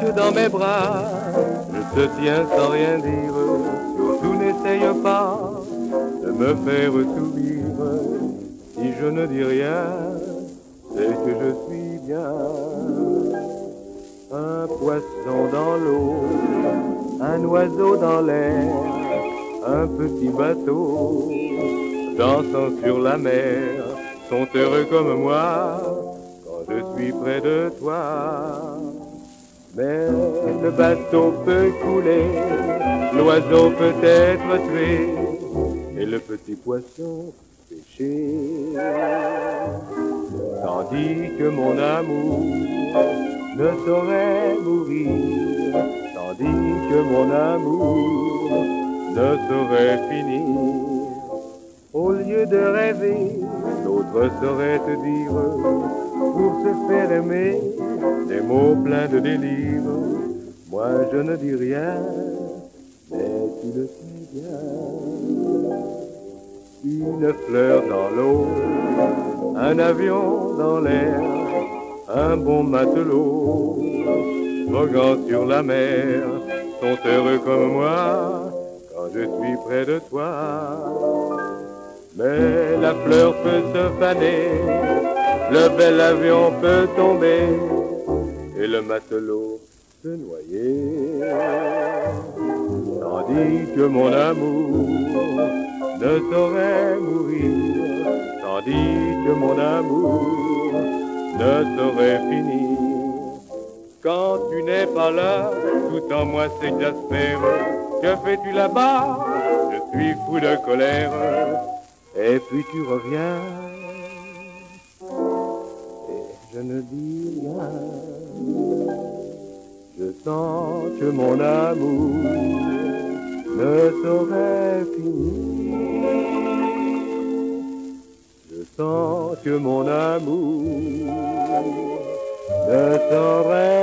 que dans mes bras. Je te tiens sans rien dire, surtout n'essaye pas de me faire sourire. Si je ne dis rien, c'est que je suis bien. Un poisson dans l'eau, un oiseau dans l'air, un petit bateau dansant sur la mer, sont heureux comme moi quand je suis près de toi. Mais le bateau peut couler, l'oiseau peut être tué, et le petit poisson pêché. Tandis que mon amour ne saurait mourir, tandis que mon amour ne saurait finir. Au lieu de rêver, l'autre saurait te dire, pour se faire aimer, des mots pleins de délire. Moi je ne dis rien, mais tu le sais bien. Une fleur dans l'eau, un avion dans l'air, un bon matelot, voguant sur la mer, sont heureux comme moi quand je suis près de toi. Mais la fleur peut se faner, le bel avion peut tomber, et le matelot se noyer. Tandis que mon amour ne saurait mourir, tandis que mon amour ne saurait finir. Quand tu n'es pas là, tout en moi s'exaspère. Que fais-tu là-bas? Je suis fou de colère. Et puis tu reviens, et je ne dis rien. Je sens que mon amour ne saurait finir. Je sens que mon amour ne saurait